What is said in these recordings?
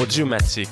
Audiomatique.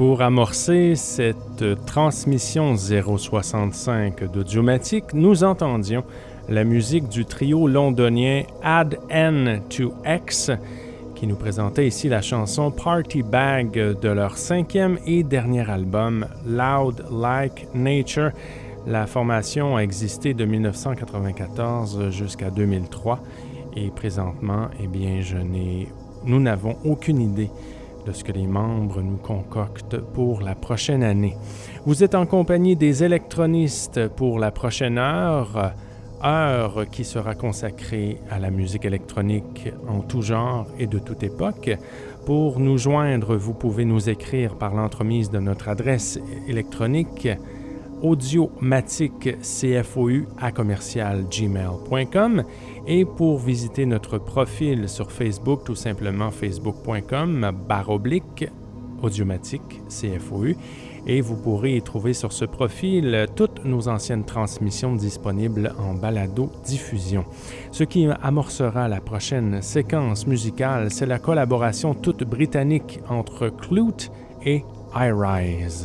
Pour amorcer cette transmission 065 d'Audiomatique, nous entendions la musique du trio londonien Add N to X qui nous présentait ici la chanson Party Bag de leur 5e et dernier album Loud Like Nature. La formation a existé de 1994 jusqu'à 2003 et présentement, nous n'avons aucune idée de ce que les membres nous concoctent pour la prochaine année. Vous êtes en compagnie des électronistes pour la prochaine heure qui sera consacrée à la musique électronique en tout genre et de toute époque. Pour nous joindre, vous pouvez nous écrire par l'entremise de notre adresse électronique audiomaticfou@gmail.com et pour visiter notre profil sur Facebook, tout simplement facebook.com/audiomaticfou et vous pourrez y trouver sur ce profil toutes nos anciennes transmissions disponibles en balado-diffusion. Ce qui amorcera la prochaine séquence musicale, c'est la collaboration toute britannique entre Klute et iRise.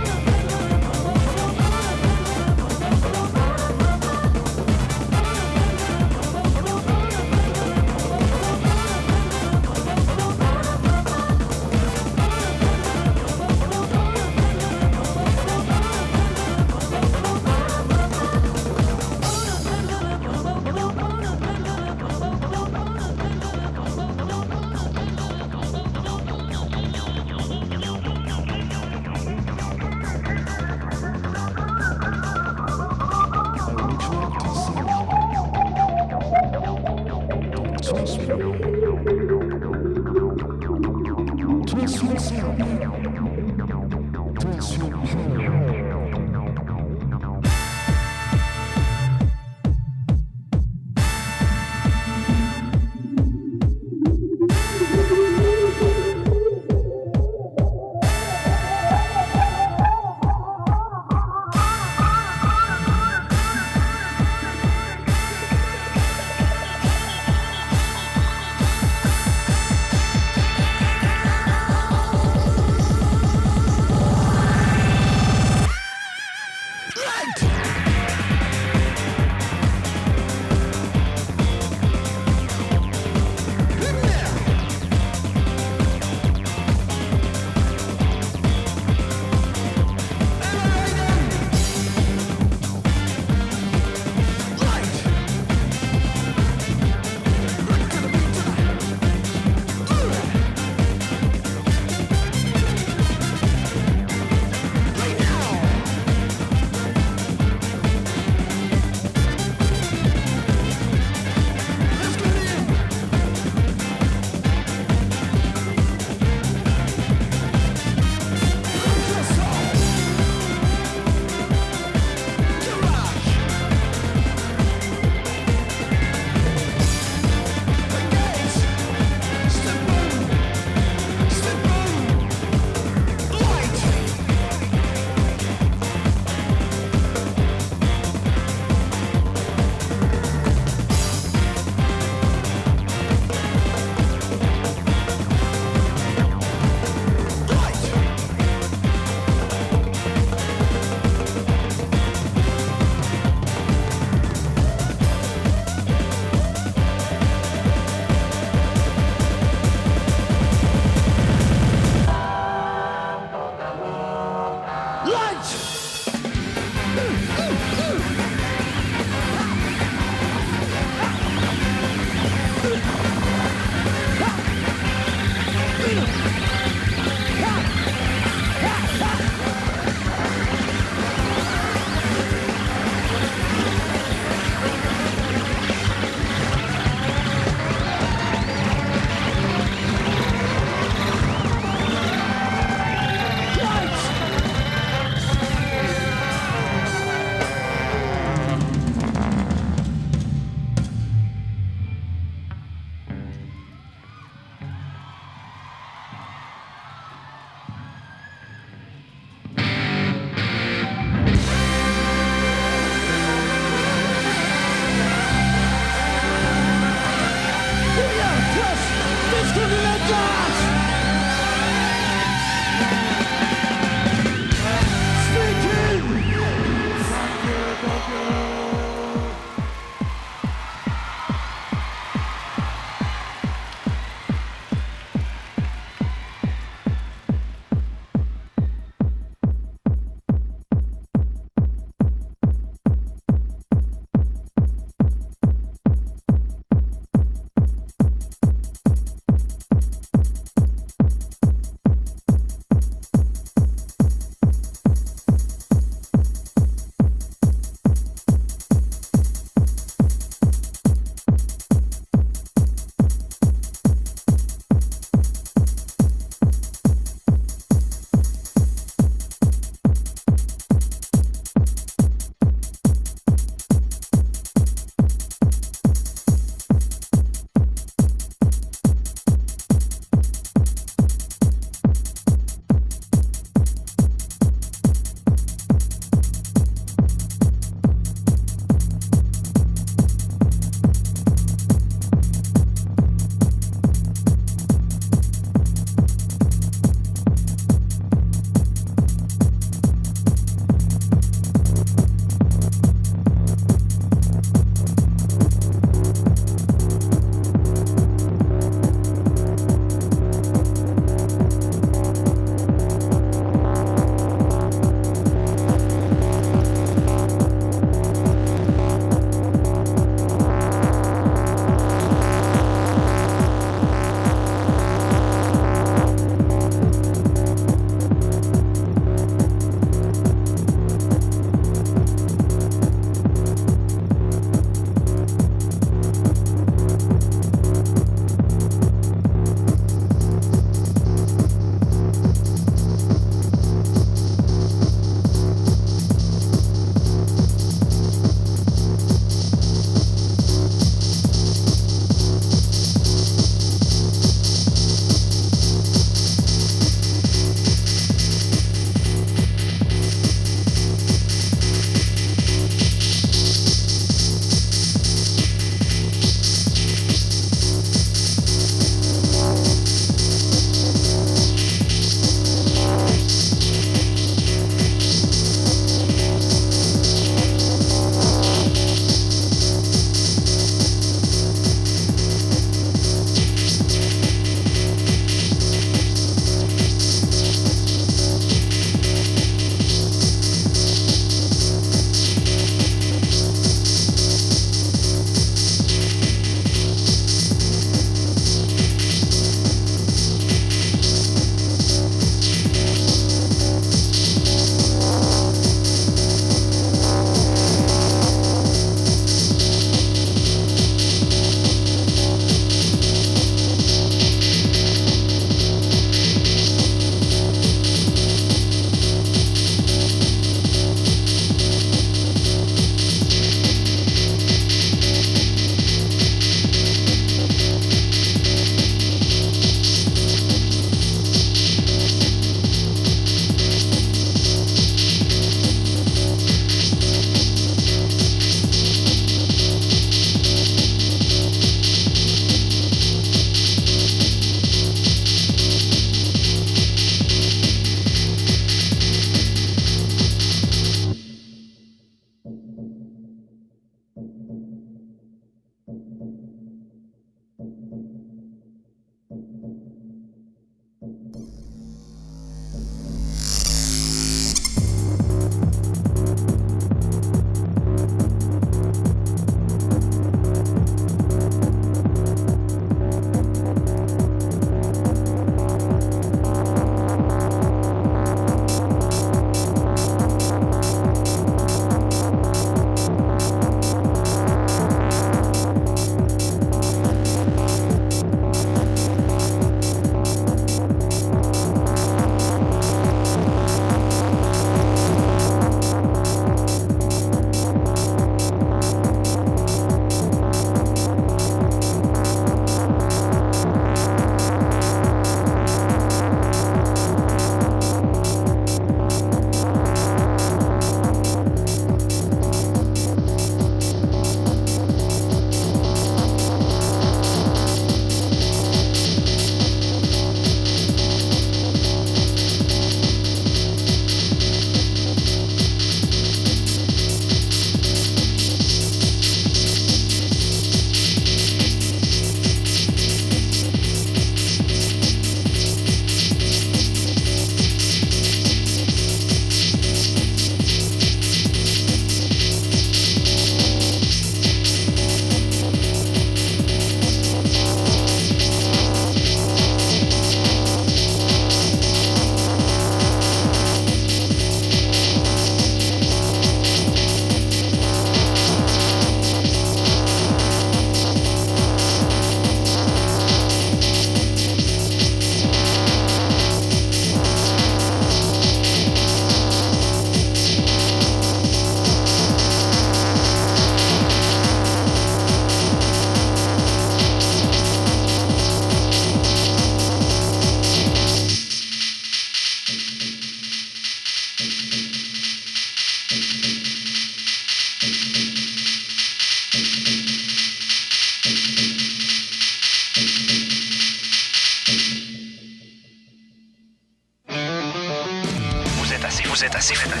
Vous êtes assez fou.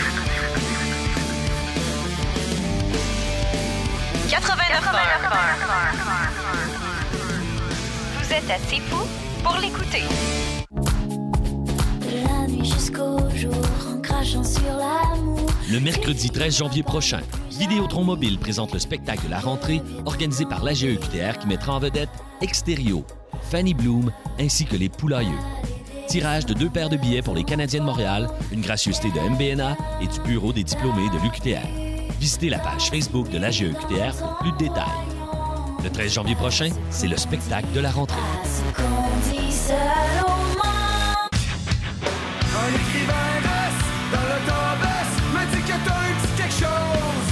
89.1. Vous êtes assez fou pour l'écouter. De la nuit jusqu'au jour, en crachant sur l'amour. Le mercredi 13 janvier prochain, Vidéotron Mobile présente le spectacle de la rentrée organisé par l'AGE-UQTR qui mettra en vedette Extérieur, Fanny Bloom ainsi que les Poulailleux. Tirage de 2 paires de billets pour les Canadiens de Montréal, une gracieuseté de MBNA et du Bureau des diplômés de l'UQTR. Visitez la page Facebook de l'AGE-UQTR pour plus de détails. Le 13 janvier prochain, c'est le spectacle de la rentrée. Un écrivain reste dans l'autobus, me dit que t'as un petit quelque chose.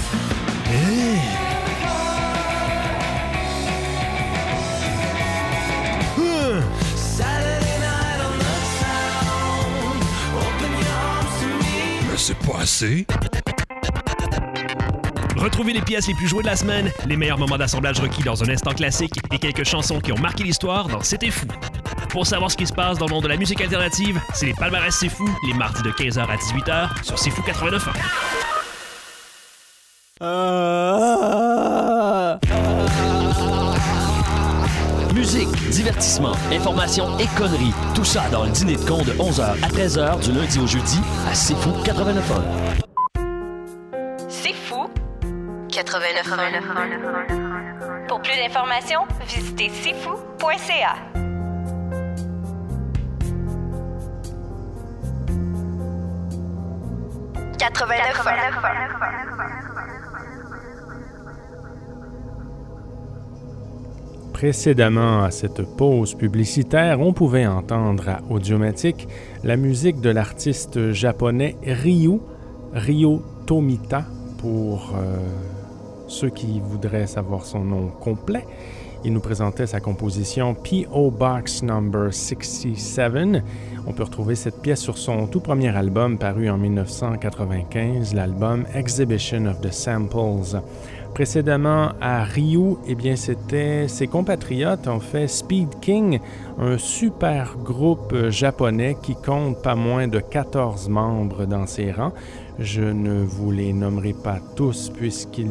Saturday night on the sound. Open your arms to me. Mais c'est pas assez. Retrouvez les pièces les plus jouées de la semaine, les meilleurs moments d'assemblage requis dans un instant classique et quelques chansons qui ont marqué l'histoire dans C'était fou. Pour savoir ce qui se passe dans le monde de la musique alternative, c'est les palmarès C'est fou, les mardis de 15h à 18h sur C'est fou 89.1. Musique, divertissement, information et conneries, tout ça dans le dîner de con de 11h à 13h du lundi au jeudi à C'est fou 89.1. C'est fou. 89.1. Pour plus d'informations, visitez cfou.ca. Précédemment à cette pause publicitaire, on pouvait entendre à Audiomatique la musique de l'artiste japonais Ryo Tomita, pour ceux qui voudraient savoir son nom complet. Il nous présentait sa composition P.O. Box No. 67. On peut retrouver cette pièce sur son tout premier album paru en 1995, l'album Exhibition of the Samples. Précédemment à Ryu, eh bien c'était ses compatriotes, en fait Speed King, un super groupe japonais qui compte pas moins de 14 membres dans ses rangs. Je ne vous les nommerai pas tous puisqu'il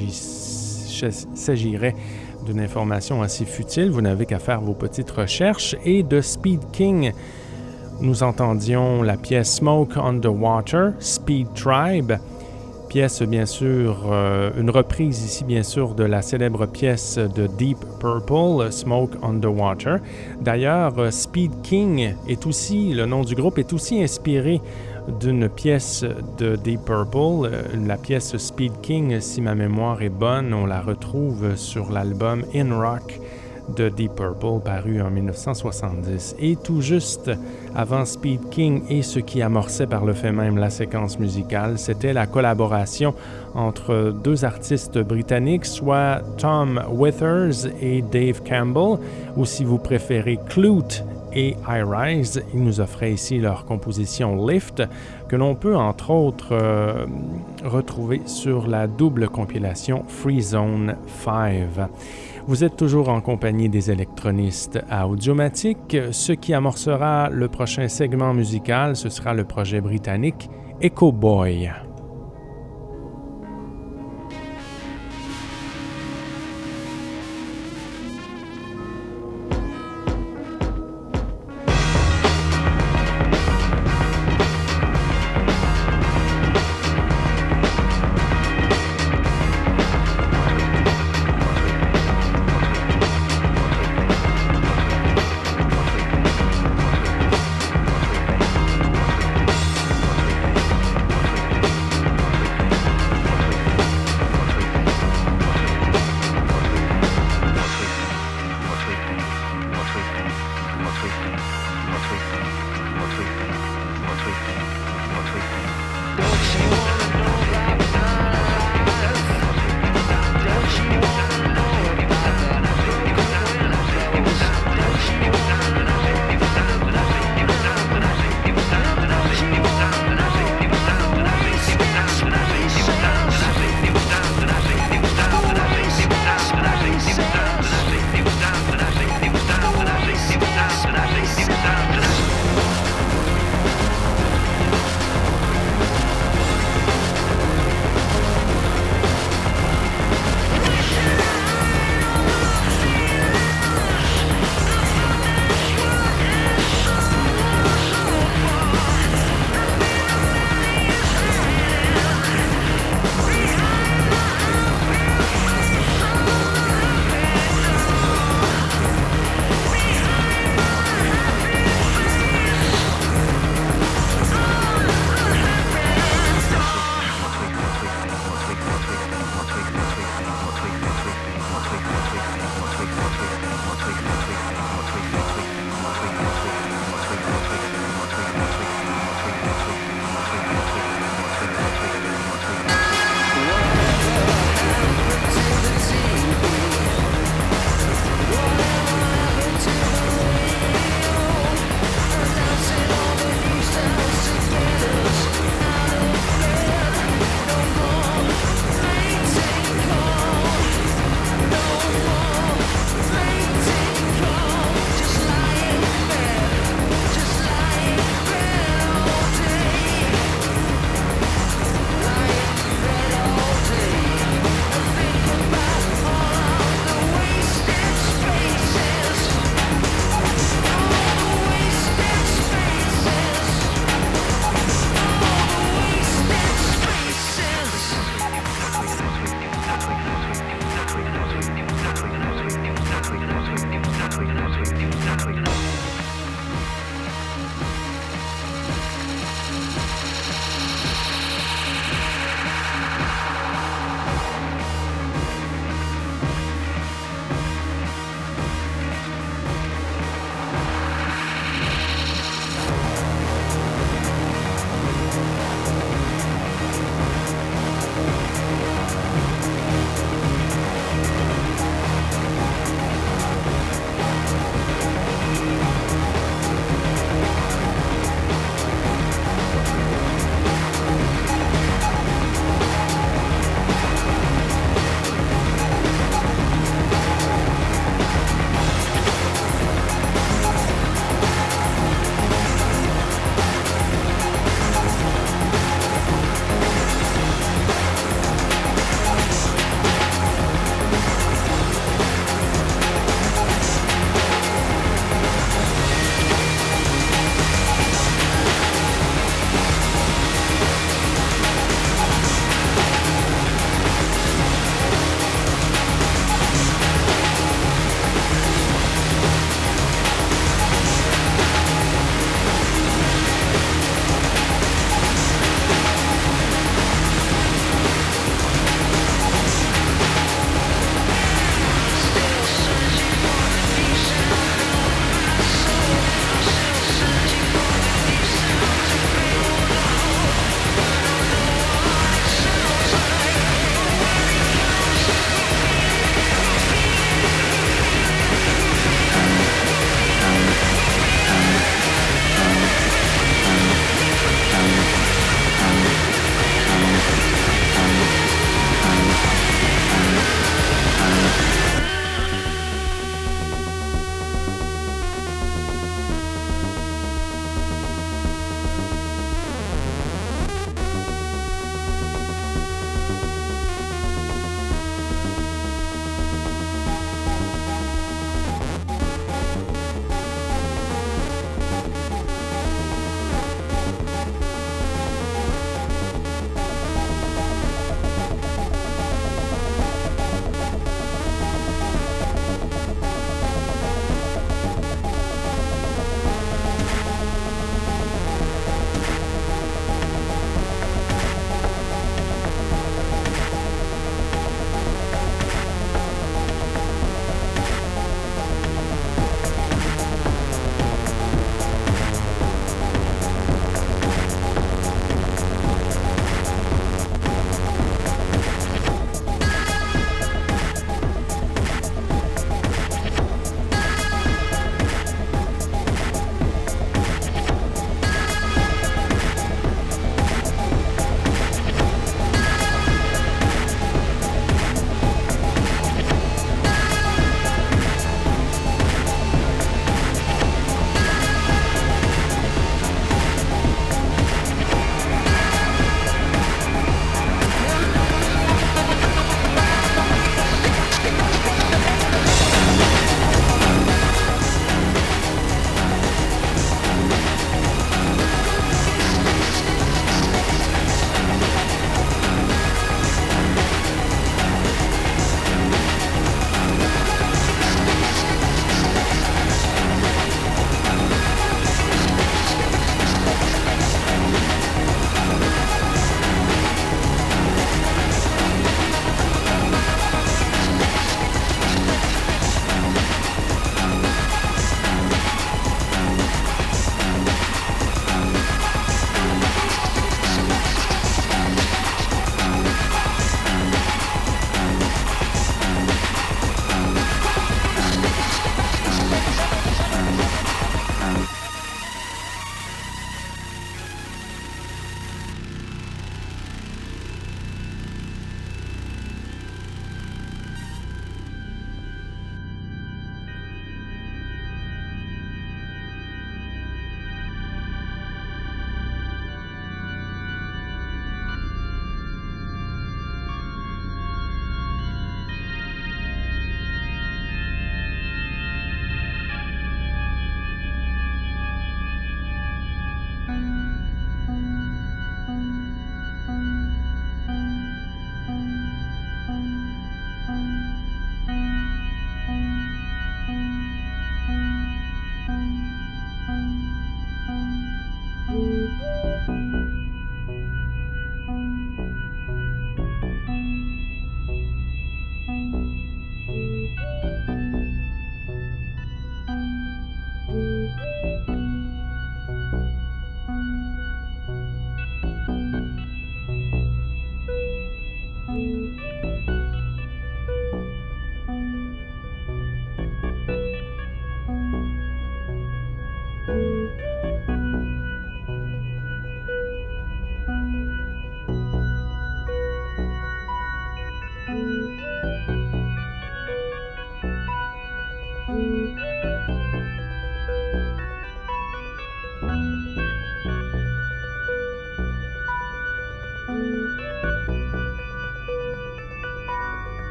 s'agirait d'une information assez futile. Vous n'avez qu'à faire vos petites recherches. Et de Speed King, nous entendions la pièce Smoke on the Water, Speed Tribe. Pièce, bien sûr, une reprise ici, bien sûr, de la célèbre pièce de Deep Purple, Smoke on the Water. D'ailleurs, Speed King est aussi, le nom du groupe est aussi inspiré d'une pièce de Deep Purple. La pièce Speed King, si ma mémoire est bonne, on la retrouve sur l'album In Rock de Deep Purple, paru en 1970. Et tout juste avant Speed King et ce qui amorçait par le fait même la séquence musicale, c'était la collaboration entre deux artistes britanniques, soit Tom Withers et Dave Campbell, ou si vous préférez Clute et I Rise. Ils nous offraient ici leur composition Lift, que l'on peut entre autres retrouver sur la double compilation Free Zone 5. Vous êtes toujours en compagnie des électronistes à Audiomatique. Ce qui amorcera le prochain segment musical, ce sera le projet britannique Echo Boy.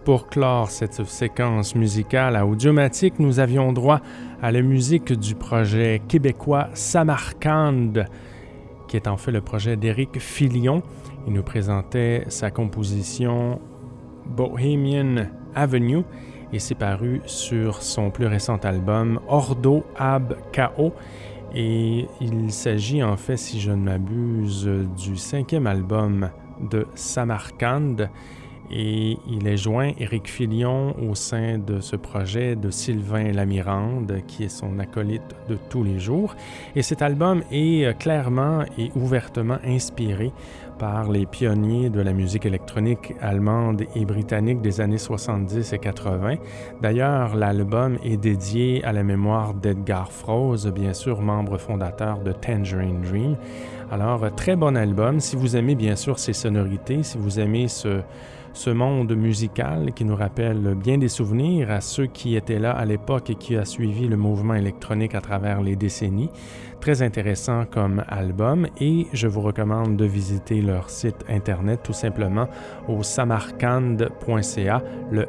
Pour clore cette séquence musicale à Audiomatique, nous avions droit à la musique du projet québécois Samarcande, qui est en fait le projet d'Éric Filion. Il nous présentait sa composition Bohemian Avenue et c'est paru sur son plus récent album Ordo Ab Chaos. Et il s'agit en fait, si je ne m'abuse, du 5e album de Samarcande. Et il est joint, Éric Filion, au sein de ce projet de Sylvain Lamirande, qui est son acolyte de tous les jours. Et cet album est clairement et ouvertement inspiré par les pionniers de la musique électronique allemande et britannique des années 70 et 80. D'ailleurs, l'album est dédié à la mémoire d'Edgar Froese, bien sûr membre fondateur de Tangerine Dream. Alors, très bon album. Si vous aimez bien sûr ces sonorités, si vous aimez ce monde musical qui nous rappelle bien des souvenirs à ceux qui étaient là à l'époque et qui a suivi le mouvement électronique à travers les décennies. Très intéressant comme album et je vous recommande de visiter leur site internet tout simplement au samarkande.ca, le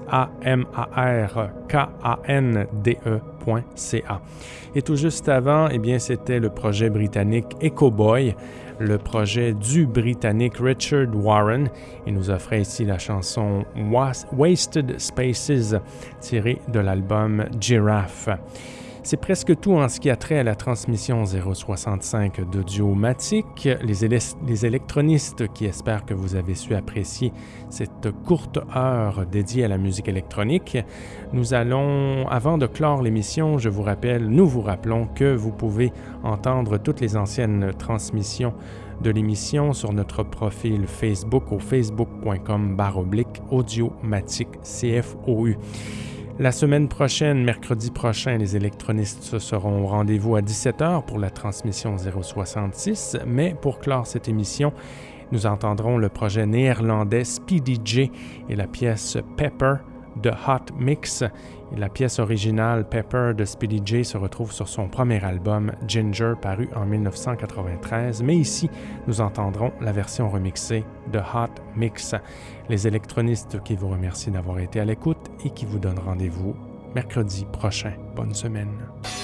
samarkande.ca. Et tout juste avant, eh bien, c'était le projet britannique Echo Boy, le projet du Britannique Richard Warren. Il nous offrait ici la chanson Wasted Spaces, tirée de l'album Giraffe. C'est presque tout en ce qui a trait à la transmission 065 d'Audiomatique. Les électronistes qui espèrent que vous avez su apprécier cette courte heure dédiée à la musique électronique. Nous allons, avant de clore l'émission, nous vous rappelons que vous pouvez entendre toutes les anciennes transmissions de l'émission sur notre profil Facebook au facebook.com/Audiomatique CFOU. La semaine prochaine, mercredi prochain, les électronistes seront au rendez-vous à 17h pour la transmission 066, mais pour clore cette émission, nous entendrons le projet néerlandais Speedy J et la pièce Pepper de Hot Mix. Et la pièce originale Pepper de Speedy J se retrouve sur son premier album Ginger paru en 1993, mais ici nous entendrons la version remixée de Hot Mix. Les électronistes qui vous remercient d'avoir été à l'écoute et qui vous donnent rendez-vous mercredi prochain. Bonne semaine.